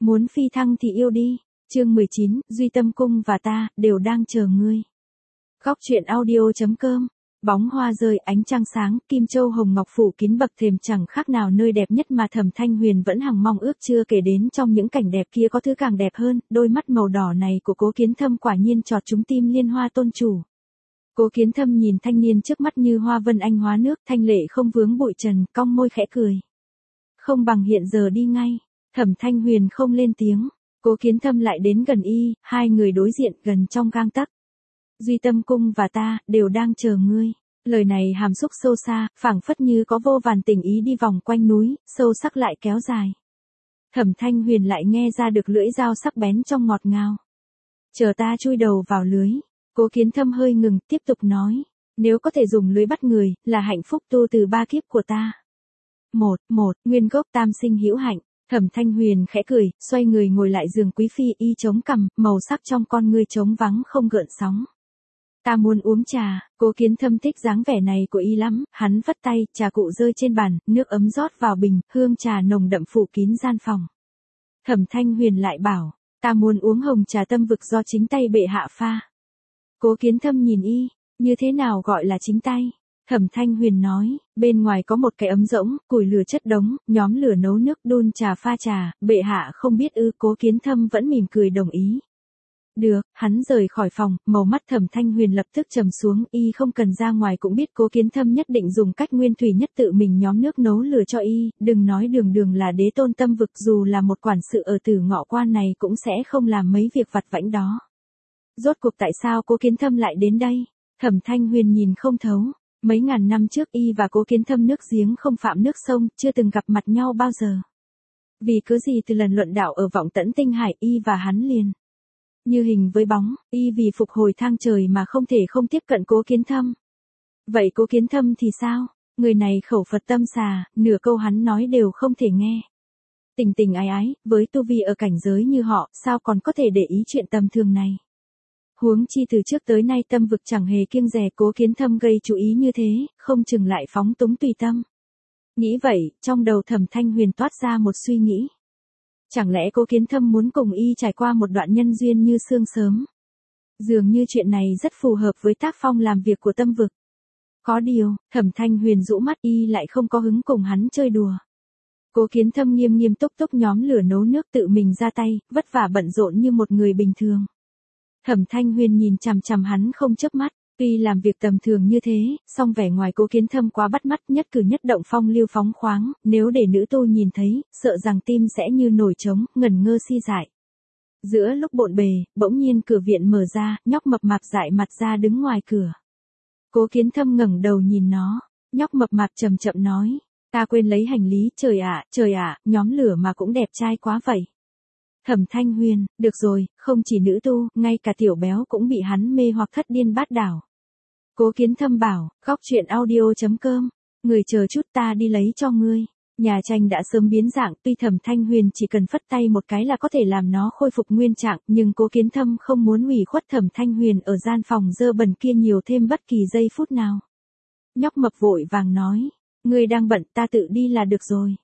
Muốn phi thăng thì yêu đi. Chương 19, Duy Tâm Cung và ta, đều đang chờ ngươi. Góc truyện audio.com. Bóng hoa rơi, ánh trăng sáng, Kim Châu hồng ngọc phủ kín bậc thềm chẳng khác nào nơi đẹp nhất mà Thẩm Thanh Huyền vẫn hằng mong ước, chưa kể đến trong những cảnh đẹp kia có thứ càng đẹp hơn, đôi mắt màu đỏ này của Cố Kiến Thâm quả nhiên chọt trúng tim Liên Hoa tôn chủ. Cố Kiến Thâm nhìn thanh niên trước mắt như hoa vân anh hóa nước, thanh lệ không vướng bụi trần, cong môi khẽ cười. Không bằng hiện giờ đi ngay. Thẩm Thanh Huyền không lên tiếng. Cố Kiến Thâm lại đến gần y, hai người đối diện gần trong gang tấc. Duy Tâm Cung và ta, đều đang chờ ngươi. Lời này hàm xúc sâu xa, phảng phất như có vô vàn tình ý đi vòng quanh núi, sâu sắc lại kéo dài. Thẩm Thanh Huyền lại nghe ra được lưỡi dao sắc bén trong ngọt ngào. Chờ ta chui đầu vào lưới. Cố Kiến Thâm hơi ngừng, tiếp tục nói. Nếu có thể dùng lưới bắt người, là hạnh phúc tu từ ba kiếp của ta. Nguyên gốc tam sinh hữu hạnh. Thẩm Thanh Huyền khẽ cười, xoay người ngồi lại giường quý phi, y chống cằm, màu sắc trong con ngươi trống vắng không gợn sóng. Ta muốn uống trà. Cố Kiến Thâm thích dáng vẻ này của y lắm, hắn vất tay, trà cụ rơi trên bàn, nước ấm rót vào bình, hương trà nồng đậm phủ kín gian phòng. Thẩm Thanh Huyền lại bảo, ta muốn uống hồng trà tâm vực do chính tay bệ hạ pha. Cố Kiến Thâm nhìn y, như thế nào gọi là chính tay? Thẩm Thanh Huyền nói, bên ngoài có một cái ấm rỗng, củi lửa chất đống, nhóm lửa nấu nước đun trà pha trà, bệ hạ không biết ư? Cố Kiến Thâm vẫn mỉm cười đồng ý. Được, hắn rời khỏi phòng, màu mắt Thẩm Thanh Huyền lập tức trầm xuống, y không cần ra ngoài cũng biết Cố Kiến Thâm nhất định dùng cách nguyên thủy nhất tự mình nhóm nước nấu lửa cho y, đừng nói đường là đế tôn tâm vực, dù là một quản sự ở Tử Ngọ Quan này cũng sẽ không làm mấy việc vặt vãnh đó. Rốt cuộc tại sao Cố Kiến Thâm lại đến đây? Thẩm Thanh Huyền nhìn không thấu. Mấy ngàn năm trước y và Cố Kiến Thâm nước giếng không phạm nước sông, chưa từng gặp mặt nhau bao giờ. Vì cớ gì từ lần luận đạo ở Vọng Tẫn Tinh Hải, y và hắn liền như hình với bóng, y vì phục hồi thang trời mà không thể không tiếp cận Cố Kiến Thâm. Vậy Cố Kiến Thâm thì sao? Người này khẩu Phật tâm xà, nửa câu hắn nói đều không thể nghe. Tình tình ái ái, với tu vi ở cảnh giới như họ, sao còn có thể để ý chuyện tầm thường này? Huống chi từ trước tới nay tâm vực chẳng hề kiêng dè, Cố Kiến Thâm gây chú ý như thế, không chừng lại phóng túng tùy tâm. Nghĩ vậy, trong đầu Thẩm Thanh Huyền toát ra một suy nghĩ. Chẳng lẽ Cố Kiến Thâm muốn cùng y trải qua một đoạn nhân duyên như sương sớm? Dường như chuyện này rất phù hợp với tác phong làm việc của tâm vực. Có điều, Thẩm Thanh Huyền rũ mắt, y lại không có hứng cùng hắn chơi đùa. Cố Kiến Thâm nghiêm nghiêm túc túc nhóm lửa nấu nước tự mình ra tay, vất vả bận rộn như một người bình thường. Thẩm Thanh Huyền nhìn chằm chằm hắn không chớp mắt, tuy làm việc tầm thường như thế, song vẻ ngoài Cố Kiến Thâm quá bắt mắt, nhất cử nhất động phong lưu phóng khoáng, nếu để nữ tu nhìn thấy, sợ rằng tim sẽ như nổi trống, ngẩn ngơ si dại. Giữa lúc bộn bề, bỗng nhiên cửa viện mở ra, nhóc mập mạp dại mặt ra đứng ngoài cửa. Cố Kiến Thâm ngẩng đầu nhìn nó, nhóc mập mạp chậm chậm nói, ta quên lấy hành lý, trời ạ, nhóm lửa mà cũng đẹp trai quá vậy. Thẩm Thanh Huyền, được rồi, không chỉ nữ tu, ngay cả tiểu béo cũng bị hắn mê hoặc thất điên bát đảo. Cố Kiến Thâm bảo, góc truyện audio.com, người chờ chút ta đi lấy cho ngươi. Nhà tranh đã sớm biến dạng, tuy Thẩm Thanh Huyền chỉ cần phất tay một cái là có thể làm nó khôi phục nguyên trạng, nhưng Cố Kiến Thâm không muốn hủy khuất Thẩm Thanh Huyền ở gian phòng dơ bẩn kia nhiều thêm bất kỳ giây phút nào. Nhóc mập vội vàng nói, ngươi đang bận, ta tự đi là được rồi.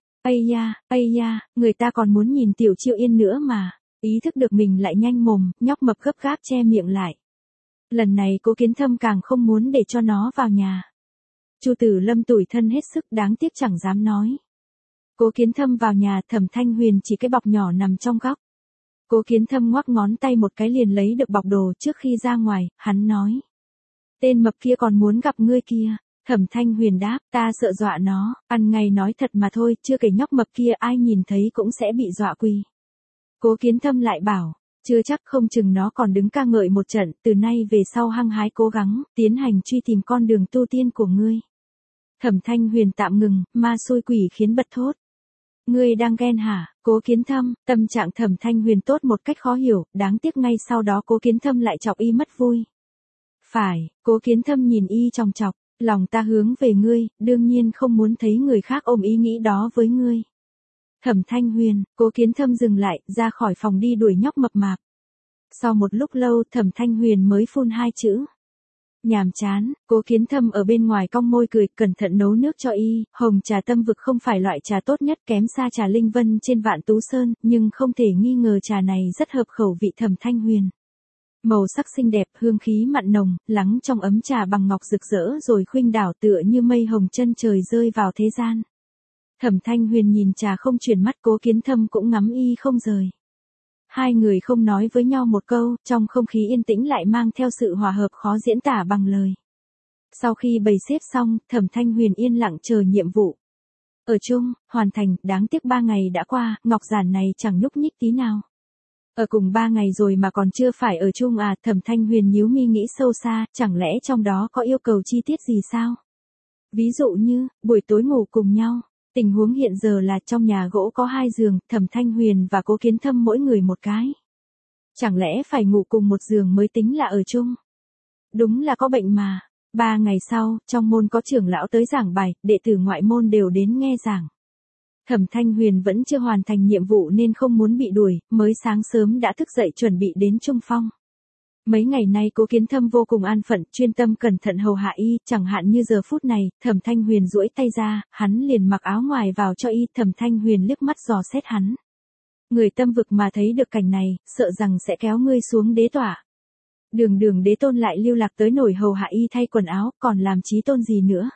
Ây da, người ta còn muốn nhìn Tiểu Chiêu Yên nữa mà. Ý thức được mình lại nhanh mồm, nhóc mập gấp gáp che miệng lại. Lần này Cố Kiến Thâm càng không muốn để cho nó vào nhà. Chu Tử Lâm tủi thân hết sức, đáng tiếc chẳng dám nói. Cố Kiến Thâm vào nhà, Thẩm Thanh Huyền chỉ cái bọc nhỏ nằm trong góc. Cố Kiến Thâm ngoắc ngón tay một cái liền lấy được bọc đồ, trước khi ra ngoài, hắn nói. Tên mập kia còn muốn gặp ngươi kia. Thẩm Thanh Huyền đáp, ta sợ dọa nó, ăn ngay nói thật mà thôi, chưa kể nhóc mập kia ai nhìn thấy cũng sẽ bị dọa quỳ. Cố Kiến Thâm lại bảo, chưa chắc, không chừng nó còn đứng ca ngợi một trận, từ nay về sau hăng hái cố gắng, tiến hành truy tìm con đường tu tiên của ngươi. Thẩm Thanh Huyền tạm ngừng, ma xui quỷ khiến bật thốt. Ngươi đang ghen hả? Cố Kiến Thâm, tâm trạng Thẩm Thanh Huyền tốt một cách khó hiểu, đáng tiếc ngay sau đó Cố Kiến Thâm lại chọc y mất vui. Phải, Cố Kiến Thâm nhìn y chòng chọc. Lòng ta hướng về ngươi, đương nhiên không muốn thấy người khác ôm ý nghĩ đó với ngươi. Thẩm Thanh Huyền, Cố Kiến Thâm dừng lại, ra khỏi phòng đi đuổi nhóc mập mạp. Sau một lúc lâu Thẩm Thanh Huyền mới phun hai chữ. Nhàm chán, Cố Kiến Thâm ở bên ngoài cong môi cười, cẩn thận nấu nước cho y, hồng trà Tâm Vực không phải loại trà tốt nhất, kém xa trà Linh Vân trên Vạn Tú Sơn, nhưng không thể nghi ngờ trà này rất hợp khẩu vị Thẩm Thanh Huyền. Màu sắc xinh đẹp, hương khí mặn nồng, lắng trong ấm trà bằng ngọc rực rỡ rồi khuynh đảo tựa như mây hồng chân trời rơi vào thế gian. Thẩm Thanh Huyền nhìn trà không chuyển mắt, Cố Kiến Thâm cũng ngắm y không rời. Hai người không nói với nhau một câu, trong không khí yên tĩnh lại mang theo sự hòa hợp khó diễn tả bằng lời. Sau khi bày xếp xong, Thẩm Thanh Huyền yên lặng chờ nhiệm vụ. Ở chung, hoàn thành, đáng tiếc 3 ngày đã qua, ngọc giản này chẳng nhúc nhích tí nào. Ở cùng 3 ngày rồi mà còn chưa phải ở chung à, Thẩm Thanh Huyền nhíu mi nghĩ sâu xa, chẳng lẽ trong đó có yêu cầu chi tiết gì sao? Ví dụ như, buổi tối ngủ cùng nhau. Tình huống hiện giờ là trong nhà gỗ có 2 giường, Thẩm Thanh Huyền và Cố Kiến Thâm mỗi người một cái. Chẳng lẽ phải ngủ cùng một giường mới tính là ở chung? Đúng là có bệnh mà. 3 ngày sau, trong môn có trưởng lão tới giảng bài, đệ tử ngoại môn đều đến nghe giảng. Thẩm Thanh Huyền vẫn chưa hoàn thành nhiệm vụ nên không muốn bị đuổi, mới sáng sớm đã thức dậy chuẩn bị đến Trung Phong. Mấy ngày nay Cố Kiến Thâm vô cùng an phận, chuyên tâm cẩn thận hầu hạ y, chẳng hạn như giờ phút này, Thẩm Thanh Huyền duỗi tay ra, hắn liền mặc áo ngoài vào cho y, Thẩm Thanh Huyền liếc mắt dò xét hắn. Người Tâm Vực mà thấy được cảnh này, sợ rằng sẽ kéo ngươi xuống đế tỏa. Đường đế tôn lại lưu lạc tới nổi hầu hạ y thay quần áo, còn làm chí tôn gì nữa?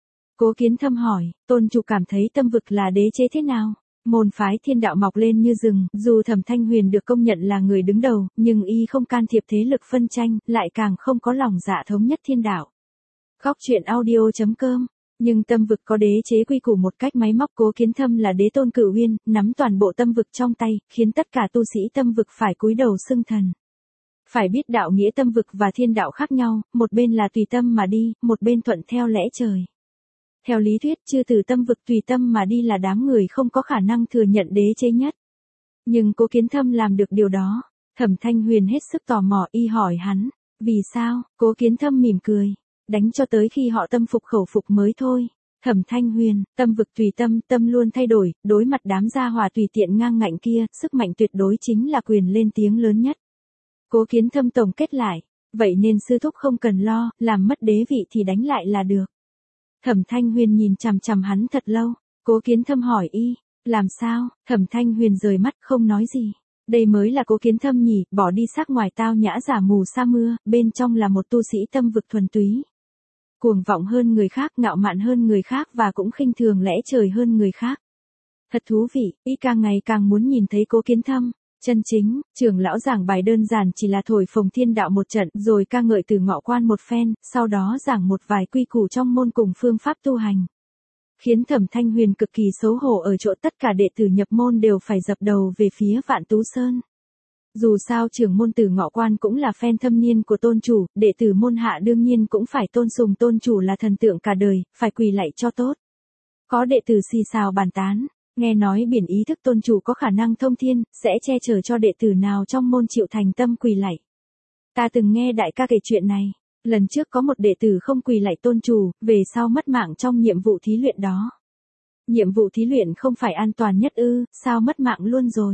Cố Kiến Thâm hỏi, tôn chủ cảm thấy Tâm Vực là đế chế thế nào? Môn phái Thiên Đạo mọc lên như rừng, dù Thẩm Thanh Huyền được công nhận là người đứng đầu, nhưng y không can thiệp thế lực phân tranh, lại càng không có lòng dạ thống nhất thiên đạo. Góc truyện audio.com. Nhưng Tâm Vực có đế chế quy củ một cách máy móc, Cố Kiến Thâm là đế tôn Cửu Uyên, nắm toàn bộ Tâm Vực trong tay, khiến tất cả tu sĩ Tâm Vực phải cúi đầu xưng thần. Phải biết đạo nghĩa Tâm Vực và thiên đạo khác nhau, một bên là tùy tâm mà đi, một bên thuận theo lẽ trời. Theo lý thuyết, chư tử Tâm Vực tùy tâm mà đi là đám người không có khả năng thừa nhận đế chế nhất. Nhưng Cố Kiến Thâm làm được điều đó. Thẩm Thanh Huyền hết sức tò mò, y hỏi hắn, vì sao? Cố Kiến Thâm mỉm cười, đánh cho tới khi họ tâm phục khẩu phục mới thôi. Thẩm Thanh Huyền, Tâm Vực tùy tâm, tâm luôn thay đổi, đối mặt đám gia hỏa tùy tiện ngang ngạnh kia, sức mạnh tuyệt đối chính là quyền lên tiếng lớn nhất. Cố Kiến Thâm tổng kết lại, vậy nên sư thúc không cần lo, làm mất đế vị thì đánh lại là được. Thẩm Thanh Huyền nhìn chằm chằm hắn thật lâu, Cố Kiến Thâm hỏi y, làm sao? Thẩm Thanh Huyền rời mắt không nói gì. Đây mới là Cố Kiến Thâm nhỉ, bỏ đi sắc ngoài tao nhã giả mù sa mưa, bên trong là một tu sĩ Tâm Vực thuần túy. Cuồng vọng hơn người khác, ngạo mạn hơn người khác và cũng khinh thường lẽ trời hơn người khác. Thật thú vị, y càng ngày càng muốn nhìn thấy Cố Kiến Thâm. Chân chính, trưởng lão giảng bài đơn giản chỉ là thổi phồng thiên đạo một trận, rồi ca ngợi Từ Ngọ Quan một phen, sau đó giảng một vài quy củ trong môn cùng phương pháp tu hành. Khiến Thẩm Thanh Huyền cực kỳ xấu hổ ở chỗ tất cả đệ tử nhập môn đều phải dập đầu về phía Vạn Tú Sơn. Dù sao trưởng môn Từ Ngọ Quan cũng là fan thâm niên của tôn chủ, đệ tử môn hạ đương nhiên cũng phải tôn sùng tôn chủ là thần tượng cả đời, phải quỳ lạy cho tốt. Có đệ tử xì xào bàn tán. Nghe nói biển ý thức tôn chủ có khả năng thông thiên, sẽ che chở cho đệ tử nào trong môn chịu thành tâm quỳ lạy. Ta từng nghe đại ca kể chuyện này, lần trước có một đệ tử không quỳ lạy tôn chủ, về sau mất mạng trong nhiệm vụ thí luyện đó. Nhiệm vụ thí luyện không phải an toàn nhất ư, sao mất mạng luôn rồi?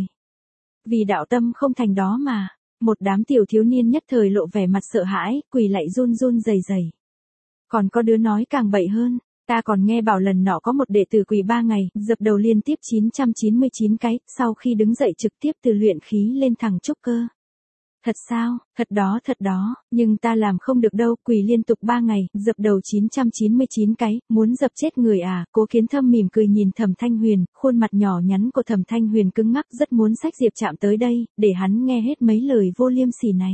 Vì đạo tâm không thành đó mà. Một đám tiểu thiếu niên nhất thời lộ vẻ mặt sợ hãi, quỳ lạy run run rẩy rẩy. Còn có đứa nói càng bậy hơn. Ta còn nghe bảo lần nọ có một đệ tử quỳ 3 ngày, dập đầu liên tiếp 999 cái, sau khi đứng dậy trực tiếp từ luyện khí lên thẳng trúc cơ. Thật sao? Thật đó, nhưng ta làm không được đâu, quỳ liên tục 3 ngày, dập đầu 999 cái, muốn dập chết người à? Cố Kiến Thâm mỉm cười nhìn Thẩm Thanh Huyền, khuôn mặt nhỏ nhắn của Thẩm Thanh Huyền cứng ngắc, rất muốn xách Diệp Trạm tới đây, để hắn nghe hết mấy lời vô liêm sỉ này.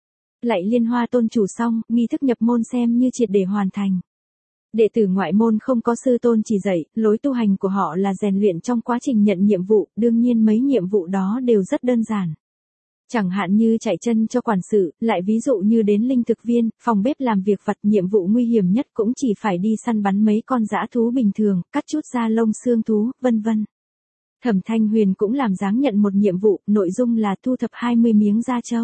Lạy Liên Hoa tôn chủ xong, nghi thức nhập môn xem như triệt để hoàn thành. Đệ tử ngoại môn không có sư tôn chỉ dạy, lối tu hành của họ là rèn luyện trong quá trình nhận nhiệm vụ, đương nhiên mấy nhiệm vụ đó đều rất đơn giản. Chẳng hạn như chạy chân cho quản sự, lại ví dụ như đến linh thực viên, phòng bếp làm việc vặt, nhiệm vụ nguy hiểm nhất cũng chỉ phải đi săn bắn mấy con dã thú bình thường, cắt chút da lông xương thú, vân vân. Thẩm Thanh Huyền cũng làm dáng nhận một nhiệm vụ, nội dung là thu thập 20 miếng da trâu.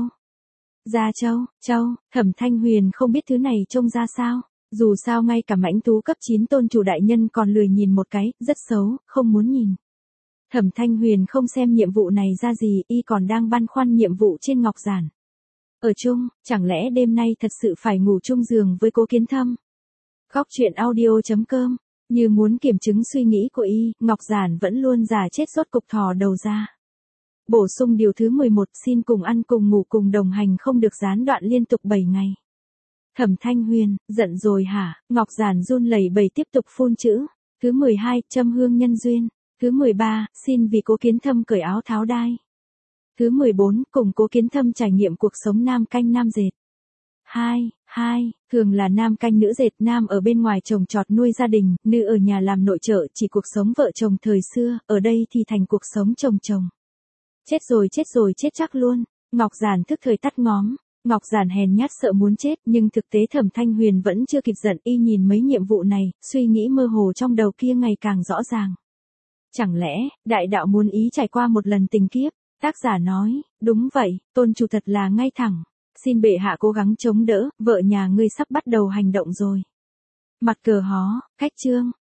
Da trâu, Thẩm Thanh Huyền không biết thứ này trông ra sao. Dù sao ngay cả mãnh thú cấp 9 tôn chủ đại nhân còn lười nhìn một cái, rất xấu, không muốn nhìn. Thẩm Thanh Huyền không xem nhiệm vụ này ra gì, y còn đang băn khoăn nhiệm vụ trên ngọc giản. Ở chung, chẳng lẽ đêm nay thật sự phải ngủ chung giường với Cố Kiến Thâm? Khóc chuyện audio.com, như muốn kiểm chứng suy nghĩ của y, Ngọc Giản vẫn luôn giả chết rốt cục thò đầu ra. Bổ sung điều thứ 11, xin cùng ăn cùng ngủ cùng đồng hành không được gián đoạn liên tục 7 ngày. Thẩm Thanh Huyền, giận rồi hả? Ngọc Giản run lẩy bẩy tiếp tục phun chữ. Thứ 12, châm hương nhân duyên. Thứ 13, xin vì Cố Kiến Thâm cởi áo tháo đai. Thứ 14, cùng Cố Kiến Thâm trải nghiệm cuộc sống nam canh nam dệt. 2. Thường là nam canh nữ dệt, nam ở bên ngoài trồng trọt nuôi gia đình, nữ ở nhà làm nội trợ, chỉ cuộc sống vợ chồng thời xưa, ở đây thì thành cuộc sống chồng chồng. Chết rồi, chết chắc luôn. Ngọc Giản thức thời tắt ngóm. Ngọc Giản hèn nhát sợ muốn chết, nhưng thực tế Thẩm Thanh Huyền vẫn chưa kịp giận, y nhìn mấy nhiệm vụ này, suy nghĩ mơ hồ trong đầu kia ngày càng rõ ràng. Chẳng lẽ, đại đạo muốn ý trải qua một lần tình kiếp? Tác giả nói, đúng vậy, tôn chủ thật là ngay thẳng. Xin bệ hạ cố gắng chống đỡ, vợ nhà ngươi sắp bắt đầu hành động rồi. Mặt cờ hó, cách chương.